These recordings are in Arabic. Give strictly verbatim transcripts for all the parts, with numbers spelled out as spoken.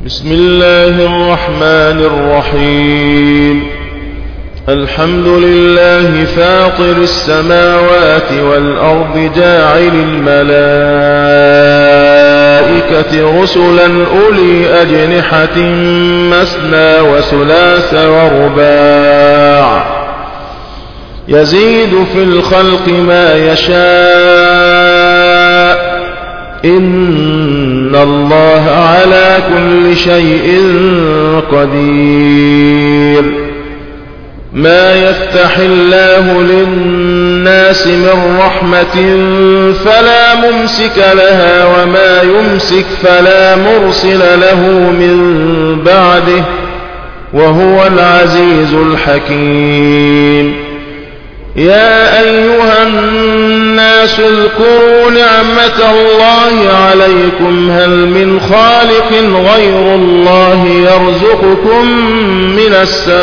بسم الله الرحمن الرحيم. الحمد لله فاطر السماوات والأرض جاعل الملائكة رسلا أولي أجنحة مثنى وثلاث ورباع يزيد في الخلق ما يشاء إن الله على كل شيء قدير. ما يفتح الله للناس من رحمة فلا ممسك لها وما يمسك فلا مرسل له من بعده وهو العزيز الحكيم. يا أيها الناس اذكروا نعمة الله عليكم هل من خالق غير الله يرزقكم من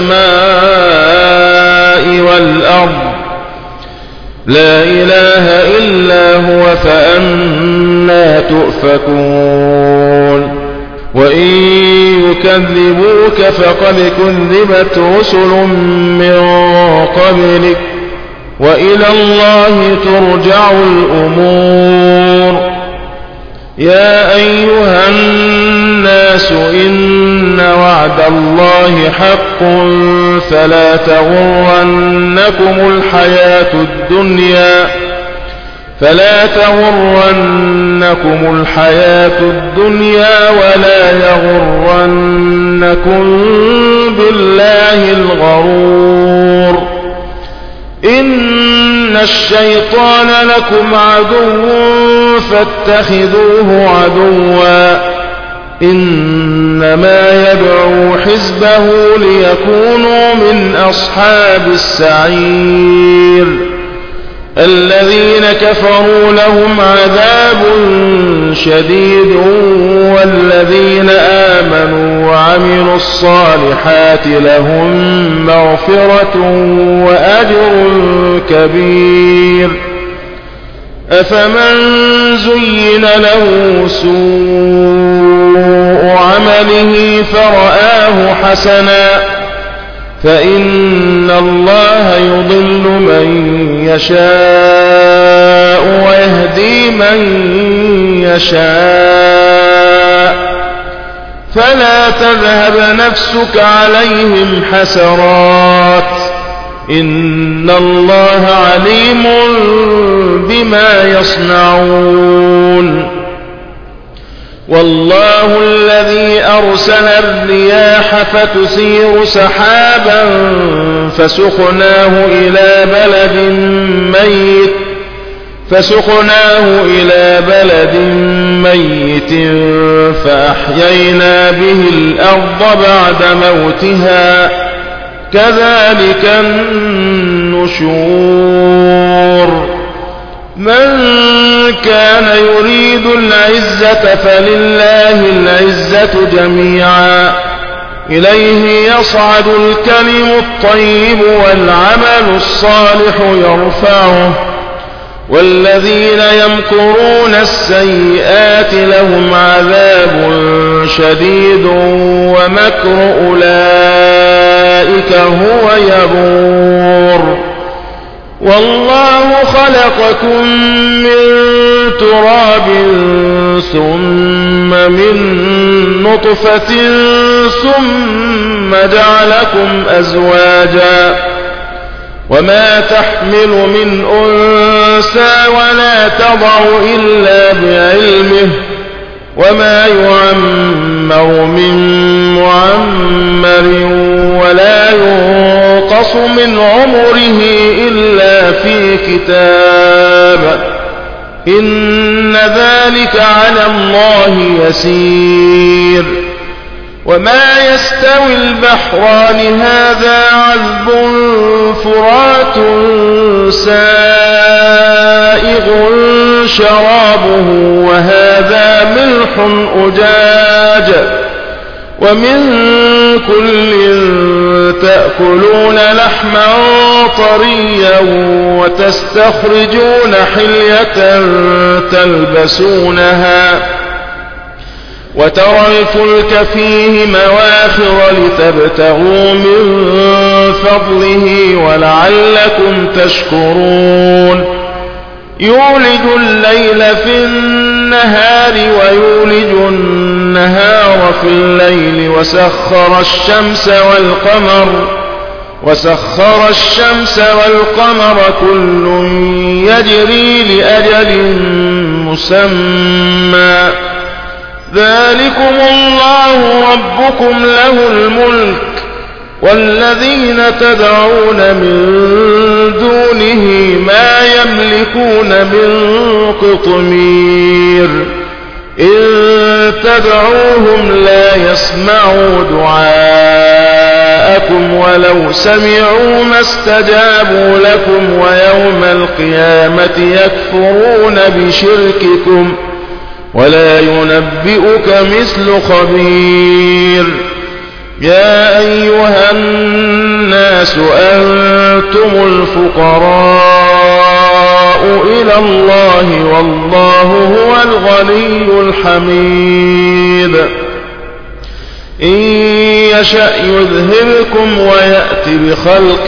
السماء والأرض لا إله إلا هو فأنى تؤفكون. وإن يكذبوك فقد كذبت رسل من قبلك وإلى الله ترجع الأمور. يا أيها الناس إن وعد الله حق فلا تغرنكم الحياة الدنيا فلا تغرنكم الحياة الدنيا ولا يغرنكم بالله الغرور. إن الشيطان لكم عدو فاتخذوه عدوا إنما يدعو حزبه ليكونوا من أصحاب السعير. الذين كفروا لهم عذاب شديد والذين آمنوا وعملوا الصالحات لهم مغفرة وأجر كبير. أفمن زين له سوء عمله فرآه حسنا فإن الله يضل من يشاء ويهدي من يشاء فلا تذهب نفسك عليهم حسرات إن الله عليم بما يصنعون. والله الذي أرسل الرياح فتثير سحابا فسقناه إلى بلد ميت فسقناه إلى بلد ميت فأحيينا به الأرض بعد موتها كذلك النشور. من كان يريد العزة فلله العزة جميعا إليه يصعد الكلم الطيب والعمل الصالح يرفعه والذين يمكرون السيئات لهم عذاب شديد ومكر أولئك هو يبور. والله خلقكم من تراب ثم من نطفة ثم جعلكم أزواجا وما تحمل من أنثى ولا تضع إلا بعلمه وما يعمر من معمر ولا ينقص من عمره إلا في كتاب إن ذلك على الله يسير. وما يستوي البحران هذا عذب فرات سائغ شرابه وهذا ملح أجاج ومن كل تأكلون لحما طريا وتستخرجون حلية تلبسونها وترى الفلك فيه مواخر لتبتغوا من فضله ولعلكم تشكرون يولج الليل في النهار ويولج النهار في الليل وسخر الشمس والقمر وسخر الشمس والقمر كل يجري لأجل مسمى ذلكم الله ربكم له الملك والذين تدعون من دونه ما يملكون من قطمير إن تدعوهم لا يسمعوا دعاءكم ولو سمعوا ما استجابوا لكم ويوم القيامة يكفرون بشرككم ولا ينبئك مثل خبير يا أيها الناس أنتم الفقراء إلى الله والله هو الغني الحميد إن يشأ يذهبكم ويأت بخلق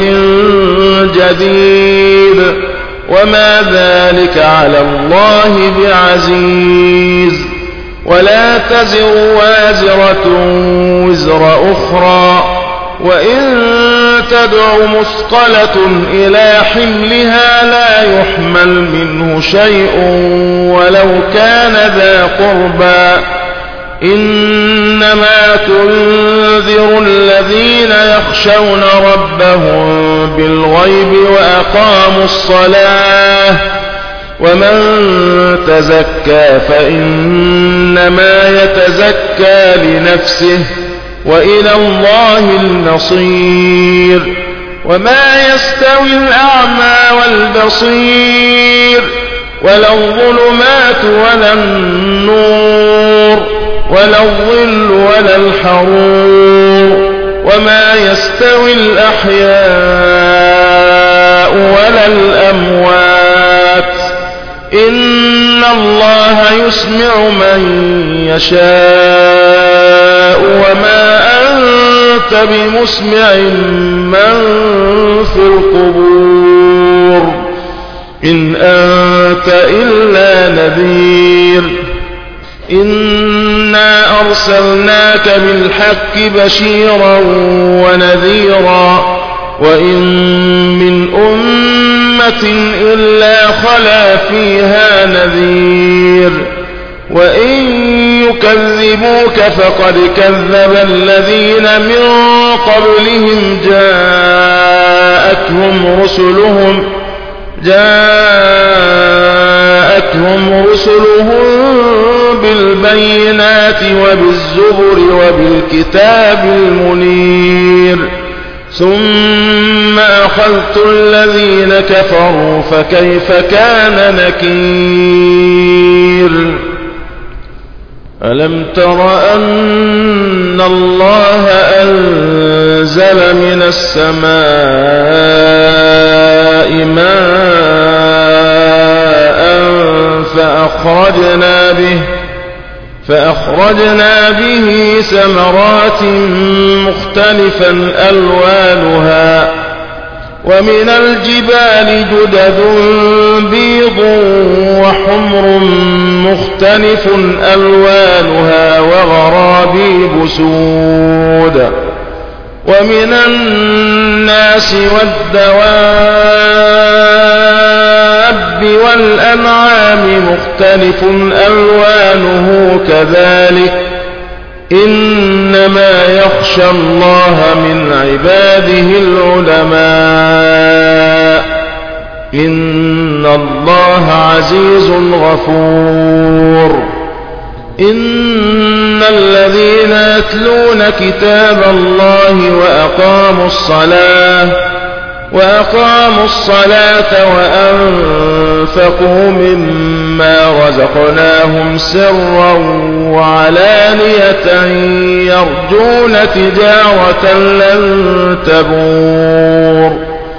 جديد وما ذلك على الله بعزيز ولا تزر وازرة وزر أخرى وإن تدع مثقلة إلى حملها لا يحمل منه شيء ولو كان ذا قربى إنما تنذر الذين يخشون ربهم بالغيب وأقاموا الصلاة ومن تزكى فإنما يتزكى لنفسه وإلى الله المصير وما يستوي الأعمى والبصير ولا الظلمات ولا النور ولا الظل ولا الحرور وما يستوي الأحياء ولا الأموات إن الله يسمع من يشاء وما أنت بمسمع من في القبور إن أنت إلا نذير إنا أرسلناك بالحق بشيرا ونذيرا وإن من أمة إلا خلا فيها نذير وإن يكذبوك فقد كذب الذين من قبلهم جاءتهم رسلهم جاءتهم رسلهم بالبينات وبالزبر وبالكتاب المنير ثم أخذت الذين كفروا فكيف كان نكير ألم تر أن الله أنزل من السماء ماء فأخرجنا به فأخرجنا به ثمرات مختلفا ألوانها ومن الجبال جدد بيض وحمر مختلف ألوانها وغرابيب سود ومن الناس والدواب والأنعام مختلف ألوانه كذلك إنما يخشى الله من عباده العلماء إن الله عزيز غفور إن الذين يتلون كتاب الله وأقاموا الصلاة وأقاموا الصلاة وأنفقوا مما رزقناهم سرا وعلانية يرجون تجارة لن تبور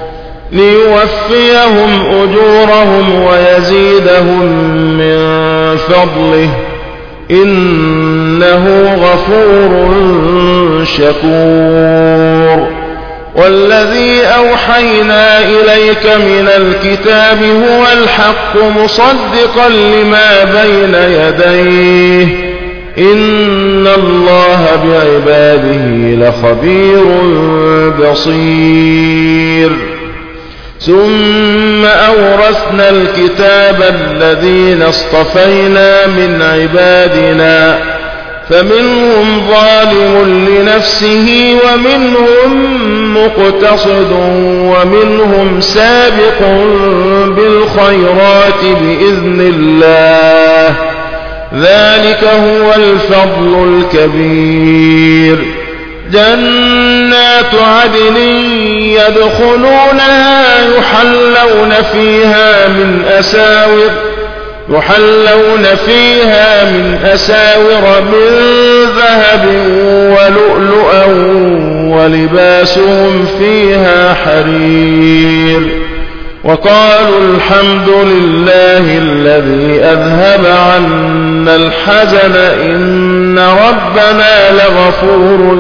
ليوفيهم أجورهم ويزيدهم من فضله إنه غفور شكور. والذي أوحينا إليك من الكتاب هو الحق مصدقا لما بين يديه إن الله بعباده لخبير بصير. ثم أورثنا الكتاب الذين اصطفينا من عبادنا فمنهم ظالم لنفسه ومنهم مقتصد ومنهم سابق بالخيرات بإذن الله ذلك هو الفضل الكبير. جنات عدن يدخلونها يحلون فيها من أساور يحلون فيها من أساور من ذهب ولؤلؤا ولباسهم فيها حرير. وقالوا الحمد لله الذي أذهب عنا الحزن إن ربنا لغفور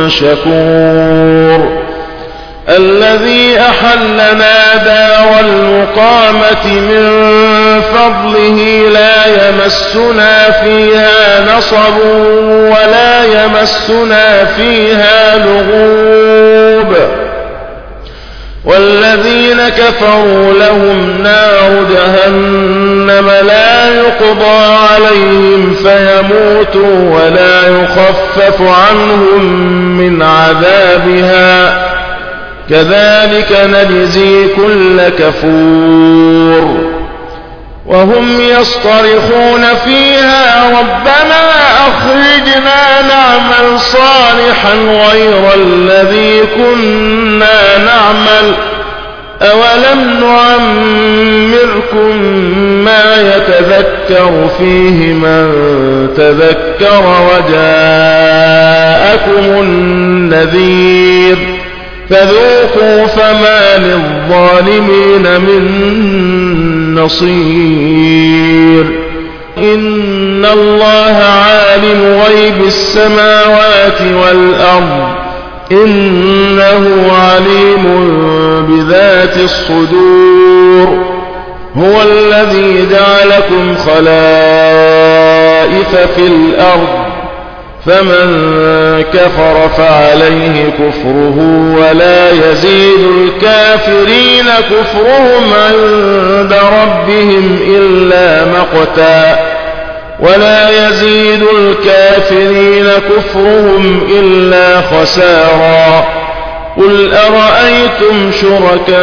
شكور. الذي أحلنا دار المقامة من فضله لا يمسنا فيها نصب ولا يمسنا فيها لغوب. والذين كفروا لهم نار جهنم لا يقضى عليهم فيموتوا ولا يخفف عنهم من عذابها كذلك نجزي كل كفور. وهم يصطرخون فيها ربنا أخرجنا نعمل صالحا غير الذي كنا نعمل أولم نعمركم ما يتذكر فيه من تذكر وجاءكم النذير فذوقوا فما للظالمين من نصير. إن الله عالم غيب السماوات والأرض إنه عليم بذات الصدور. هو الذي جعلكم خلائف في الأرض فمن كفر فعليه كفره ولا يزيد الكافرين كفرهم عند ربهم إلا مقتا ولا يزيد الكافرين كفرهم إلا خسارا. قل أرأيتم شركاءكم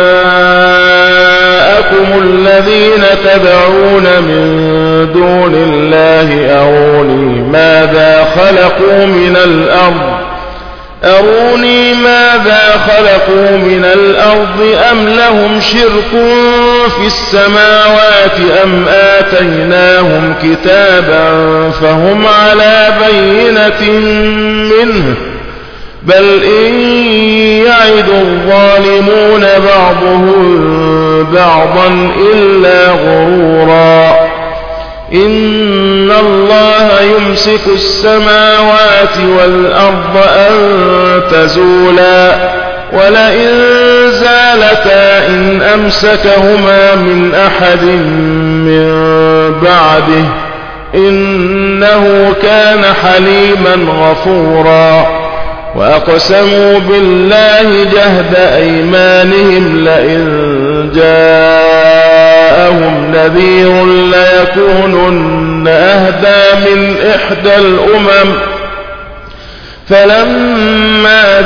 الذين تدعون من دون الله أروني ماذا خلقوا من الأرض أروني ماذا خلقوا من الأرض أم لهم شرك في السماوات أم آتيناهم كتابا فهم على بينة منه بل إن يعد الظالمون بعضهم بعضا إلا غرورا. إن الله يمسك السماوات والأرض أن تزولا ولئن زالتا إن أمسكهما من أحد من بعده إنه كان حليما غفورا. وأقسموا بالله جهد أيمانهم لئن جاءهم نذير ليكونن أهدى من إحدى الأمم فلما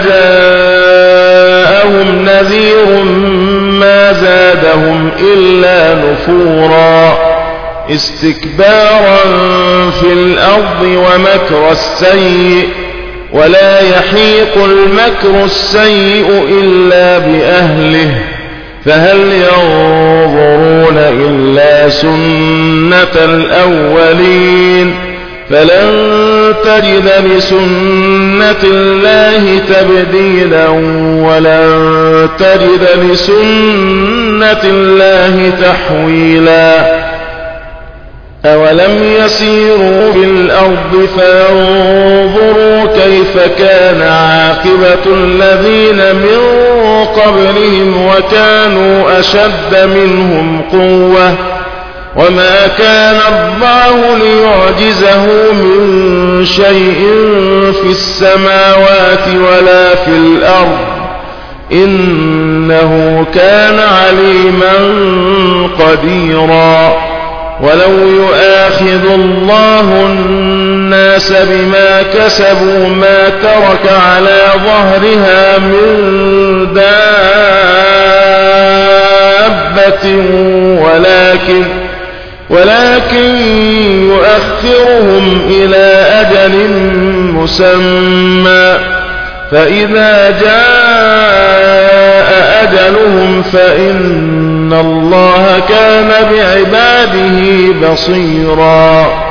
جاءهم نذير ما زادهم إلا نفورا استكبارا في الأرض ومكر السيء ولا يحيق المكر السيء إلا بأهله فهل ينظرون إلا سنة الأولين فلن تجد لسنة الله تبديلا ولن تجد لسنة الله تحويلا. أولم يسيروا في الأرض فينظروا كيف كان عاقبة الذين من قبلهم وكانوا أشد منهم قوة وما كان الله ليعجزه من شيء في السماوات ولا في الأرض إنه كان عليما قديرا. ولو يؤاخذ الله الناس بما كسبوا ما ترك على ظهرها من دابة ولكن ولكن يؤخرهم إلى أجل مسمى فإذا جاء أجلهم فإن الله كان بعباده بصيرا.